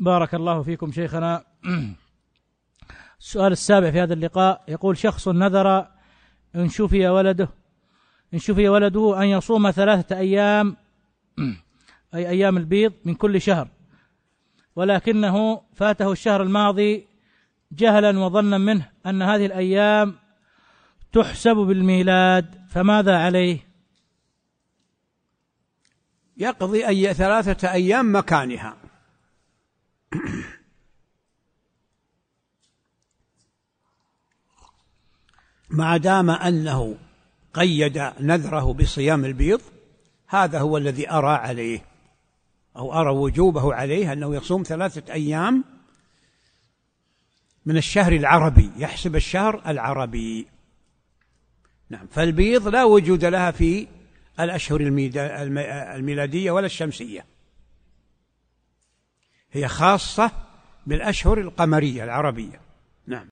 بارك الله فيكم شيخنا. السؤال السابع في هذا اللقاء يقول: شخص نذر إن شفي ولده أن يصوم 3 أيام أي أيام البيض من كل شهر، ولكنه فاته الشهر الماضي جهلا وظنا منه أن هذه الأيام تحسب بالميلاد، فماذا عليه؟ يقضي 3 أيام مكانها. ما دام أنه قيد نذره بصيام البيض، هذا هو الذي أرى عليه أو أرى وجوبه عليه، أنه يصوم 3 أيام من الشهر العربي، يحسب الشهر العربي. نعم، فالبيض لا وجود لها في الأشهر الميلادية ولا الشمسية، هي خاصة بالأشهر القمرية العربية. نعم.